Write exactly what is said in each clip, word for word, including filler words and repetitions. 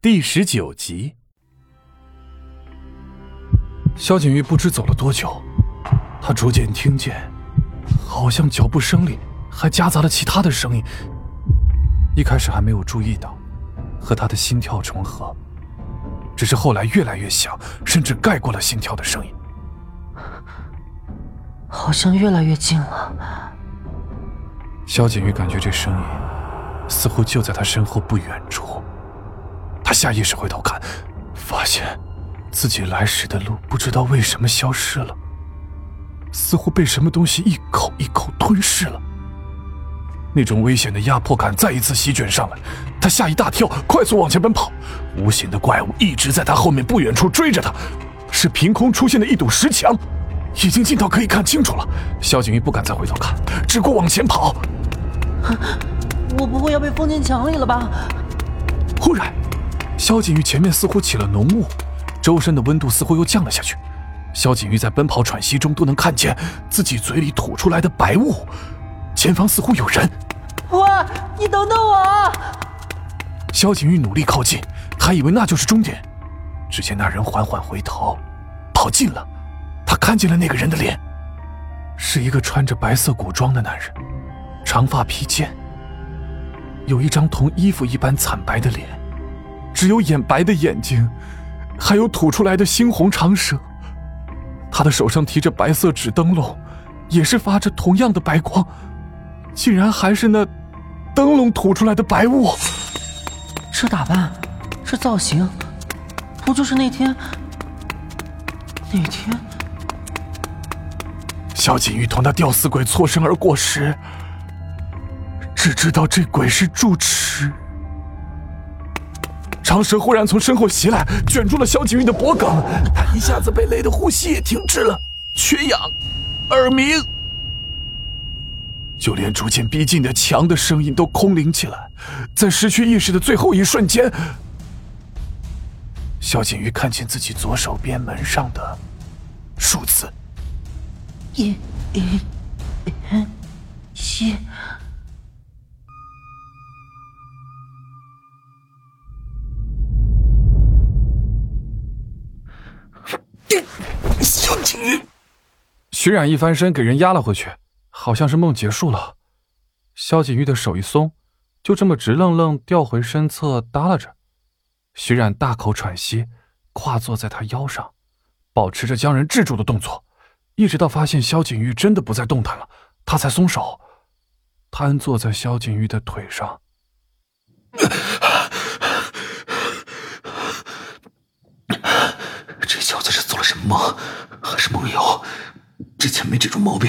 第十九集。萧景玉不知走了多久，他逐渐听见好像脚步声里还夹杂了其他的声音，一开始还没有注意到和他的心跳重合，只是后来越来越响，甚至盖过了心跳的声音， 好像越来越近了。 萧景玉感觉这声音似乎就在他身后不远处，他下意识回头看，发现自己来时的路不知道为什么消失了，似乎被什么东西一口一口吞噬了。那种危险的压迫感再一次席卷上来，他吓一大跳，快速往前奔跑。无形的怪物一直在他后面不远处追着他，是凭空出现的一堵石墙，已经近到可以看清楚了。萧景玉不敢再回头看，只顾往前跑。 我不会要被封进墙里了吧？ 忽然，萧景玉前面似乎起了浓雾，周身的温度似乎又降了下去。萧景玉在奔跑喘息中都能看见自己嘴里吐出来的白雾，前方似乎有人。 喂，你等等我！ 萧景玉努力靠近，还以为那就是终点。只见那人缓缓回头，跑近了。他看见了那个人的脸，是一个穿着白色古装的男人，长发披肩，有一张同衣服一般惨白的脸，只有眼白的眼睛，还有吐出来的猩红长舌。他的手上提着白色纸灯笼，也是发着同样的白光，竟然还是那灯笼吐出来的白雾。 这打扮，这造型，不就是那天那天萧景玉同那吊死鬼错身而过时，只知道这鬼是住持。长蛇忽然从身后袭来，卷住了萧景玉的脖颈，他一下子被勒得呼吸也停滞了，缺氧耳鸣，就连逐渐逼近的墙的声音都空灵起来。在失去意识的最后一瞬间，萧景玉看见自己左手边门上的数字一、一、七。 萧景玉，徐冉一翻身给人压了回去，好像是梦结束了。萧景玉的手一松，就这么直愣愣掉回身侧耷拉着。徐冉大口喘息，跨坐在他腰上，保持着将人制住的动作，一直到发现萧景玉真的不再动弹了，他才松手，瘫坐在萧景玉的腿上。 这小子是做了什么梦，还是梦游？之前没这种毛病。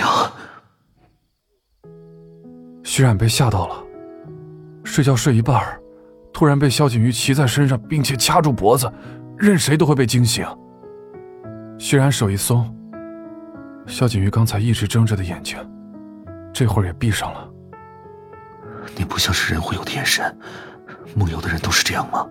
徐冉被吓到了，睡觉睡一半，突然被萧景玉骑在身上，并且掐住脖子，任谁都会被惊醒。徐冉手一松，萧景玉刚才一直睁着的眼睛，这会儿也闭上了。 你不像是人会有的眼神，梦游的人都是这样吗？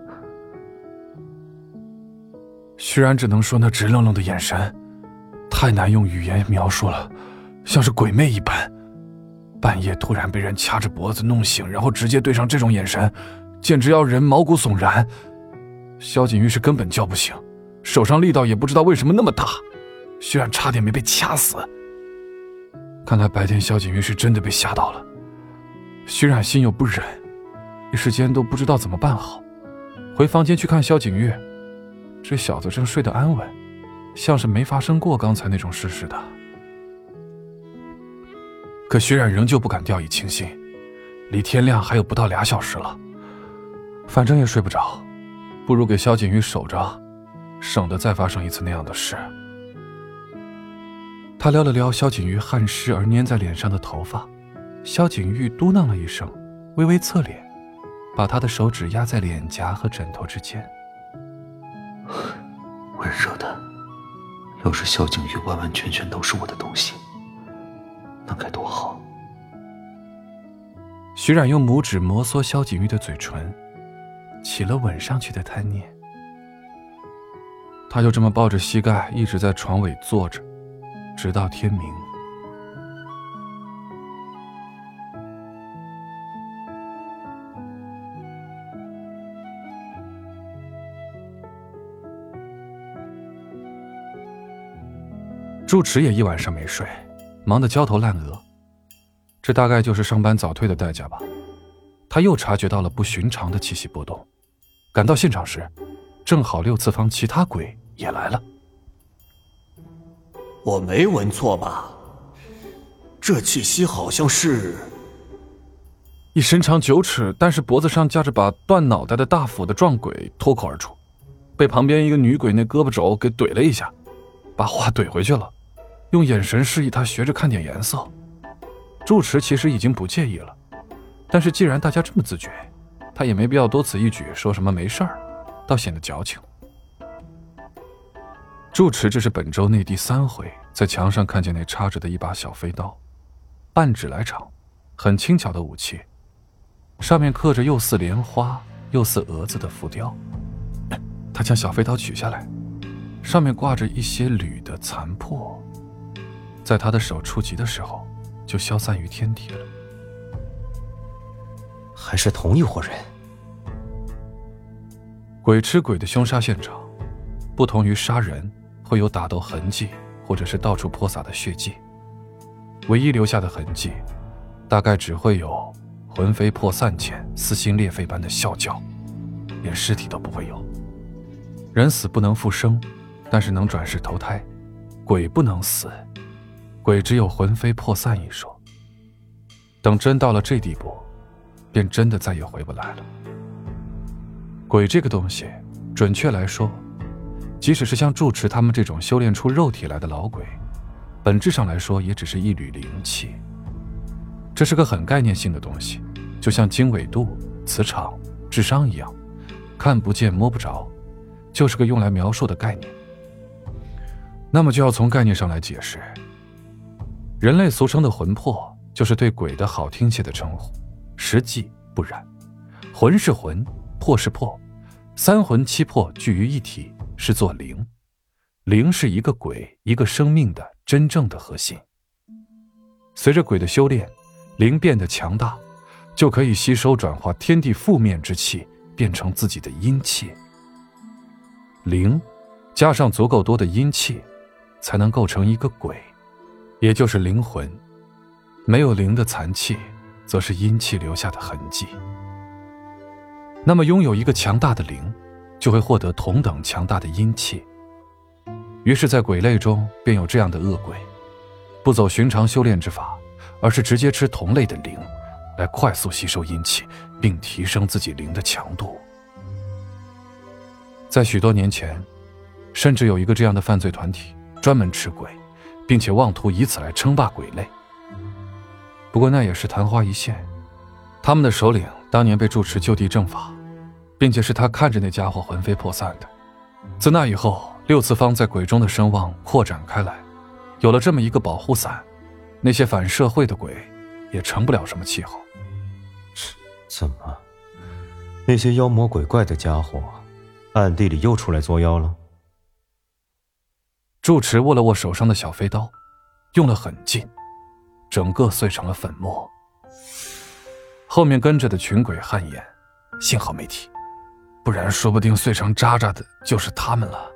徐冉只能说那直愣愣的眼神太难用语言描述了，像是鬼魅一般。半夜突然被人掐着脖子弄醒，然后直接对上这种眼神，简直要人毛骨悚然。萧景玉是根本叫不醒，手上力道也不知道为什么那么大，徐冉差点没被掐死。看来白天萧景玉是真的被吓到了。徐冉心有不忍，一时间都不知道怎么办好。回房间去看萧景玉，这小子正睡得安稳，像是没发生过刚才那种事似的。可徐冉仍旧不敢掉以轻心，离天亮还有不到俩小时了，反正也睡不着，不如给萧景玉守着，省得再发生一次那样的事。他撩了撩萧景玉汗湿而粘在脸上的头发，萧景玉嘟囔了一声，微微侧脸，把他的手指压在脸颊和枕头之间。 温热的，要是萧景玉完完全全都是我的东西，那该多好。 徐冉用拇指摩挲萧景玉的嘴唇，起了吻上去的贪念。他就这么抱着膝盖一直在床尾坐着，直到天明。 住持也一晚上没睡，忙得焦头烂额。这大概就是上班早退的代价吧。他又察觉到了不寻常的气息波动，赶到现场时，正好六次方其他鬼也来了。 我没闻错吧？这气息好像是…… 一身长九尺，但是脖子上架着把断脑袋的大斧的壮鬼脱口而出，被旁边一个女鬼那胳膊肘给怼了一下，把话怼回去了，用眼神示意他学着看点颜色。住持其实已经不介意了，但是既然大家这么自觉，他也没必要多此一举说什么没事儿，倒显得矫情。住持这是本周内第三回在墙上看见那插着的一把小飞刀，半指来长，很轻巧的武器，上面刻着又似莲花又似蛾子的浮雕。他将小飞刀取下来，上面挂着一些铝的残破，在他的手触及的时候就消散于天地了。 还是同一伙人。 鬼吃鬼的凶杀现场，不同于杀人会有打斗痕迹或者是到处泼洒的血迹，唯一留下的痕迹大概只会有魂飞魄散前撕心裂肺般的啸叫，连尸体都不会有。人死不能复生，但是能转世投胎，鬼不能死，鬼只有魂飞魄散一说。等真到了这地步，便真的再也回不来了。鬼这个东西，准确来说，即使是像住持他们这种修炼出肉体来的老鬼，本质上来说也只是一缕灵气。这是个很概念性的东西，就像经纬度、磁场、智商一样，看不见摸不着，就是个用来描述的概念。那么就要从概念上来解释。人类俗称的魂魄，就是对鬼的好听些的称呼，实际不然。魂是魂，魄是魄，三魂七魄聚于一体，是作灵。灵是一个鬼一个生命的真正的核心。随着鬼的修炼，灵变得强大，就可以吸收转化天地负面之气，变成自己的阴气。灵加上足够多的阴气，才能构成一个鬼，也就是灵魂。没有灵的残气，则是阴气留下的痕迹。那么拥有一个强大的灵，就会获得同等强大的阴气。于是在鬼类中便有这样的恶鬼，不走寻常修炼之法，而是直接吃同类的灵，来快速吸收阴气，并提升自己灵的强度。在许多年前，甚至有一个这样的犯罪团体，专门吃鬼，并且妄图以此来称霸鬼类。不过那也是昙花一现，他们的首领当年被住持就地正法，并且是他看着那家伙魂飞魄散的。自那以后，六次方在鬼中的声望扩展开来，有了这么一个保护伞，那些反社会的鬼也成不了什么气候。 怎么，那些妖魔鬼怪的家伙暗地里又出来作妖了？ 住持握了握手上的小飞刀，用了很劲，整个碎成了粉末。后面跟着的群鬼汗颜，幸好没提，不然说不定碎成渣渣的就是他们了。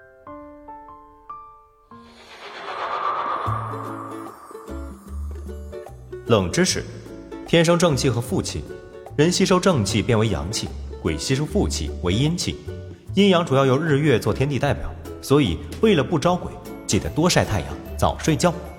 冷知识：天生正气和负气，人吸收正气变为阳气，鬼吸收负气为阴气。阴阳主要由日月做天地代表，所以为了不招鬼，记得多晒太阳，早睡觉。